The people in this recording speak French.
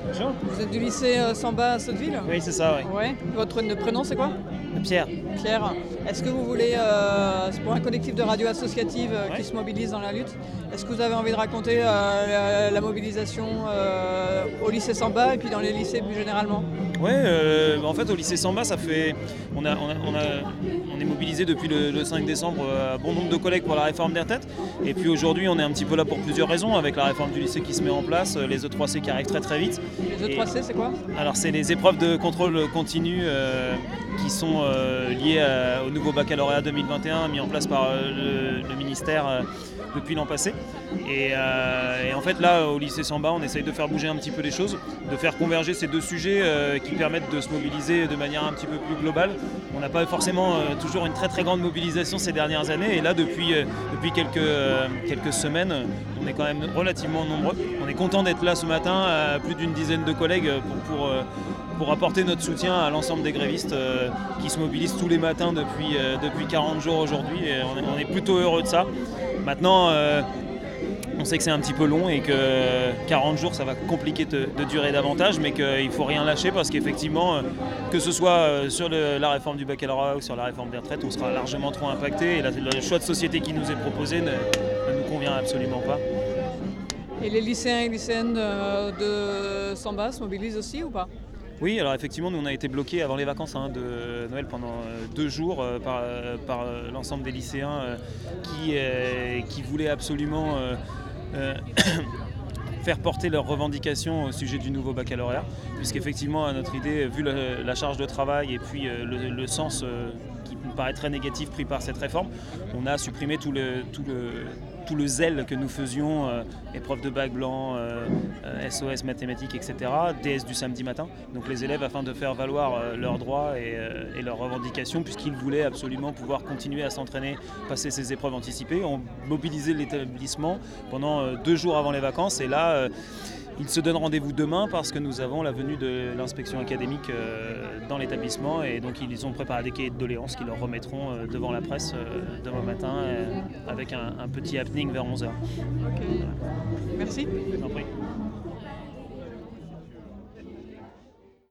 Bonjour. Vous êtes du lycée Samba à Sotteville? Oui, c'est ça, oui. Ouais. Votre prénom c'est quoi? Pierre. Pierre. Est-ce que vous voulez, c'est pour un collectif de radio associative Ouais. qui se mobilise dans la lutte, est-ce que vous avez envie de raconter la mobilisation au lycée Samba et puis dans les lycées plus généralement? Ouais, en fait au lycée Samba, on est mobilisé depuis le 5 décembre à bon nombre de collègues pour la réforme des retraites. Et puis aujourd'hui on est un petit peu là pour plusieurs raisons, avec la réforme du lycée qui se met en place, les E3C qui arrivent très très vite. Les E3C c'est quoi? Alors c'est les épreuves de contrôle continu qui sont liées au nouveau baccalauréat 2021 mis en place par le ministère depuis l'an passé. Et en fait là au lycée Samba on essaye de faire bouger un petit peu les choses, de faire converger ces deux sujets qui permettent de se mobiliser de manière un petit peu plus globale. On n'a pas forcément toujours une très très grande mobilisation ces dernières années, et là depuis quelques semaines on est quand même relativement nombreux. On est content d'être là ce matin, plus d'une dizaine de collègues pour apporter notre soutien à l'ensemble des grévistes qui se mobilisent tous les matins depuis 40 jours aujourd'hui, et on est plutôt heureux de ça. Maintenant on sait que c'est un petit peu long et que 40 jours ça va compliquer de durer davantage, mais qu'il ne faut rien lâcher parce qu'effectivement, que ce soit sur la réforme du baccalauréat ou sur la réforme des retraites, on sera largement trop impacté, et le choix de société qui nous est proposé ne nous convient absolument pas. Et les lycéens et lycéennes de Samba se mobilisent aussi ou pas? Oui, alors effectivement, nous on a été bloqués avant les vacances de Noël pendant 2 jours par l'ensemble des lycéens qui voulaient absolument faire porter leurs revendications au sujet du nouveau baccalauréat, puisqu'effectivement à notre idée, vu la charge de travail et puis le sens qui nous paraît très négatif pris par cette réforme, on a supprimé tout le zèle que nous faisions, épreuve de bac blanc, SOS mathématiques, etc., DS du samedi matin. Donc les élèves, afin de faire valoir leurs droits et leurs revendications, puisqu'ils voulaient absolument pouvoir continuer à s'entraîner, passer ces épreuves anticipées, ont mobilisé l'établissement pendant 2 jours avant les vacances. Et là, ils se donnent rendez-vous demain parce que nous avons la venue de l'inspection académique dans l'établissement, et donc ils ont préparé des cahiers de doléances qu'ils leur remettront devant la presse demain matin avec un petit happening vers 11h. Ok. Merci. Je vous en prie.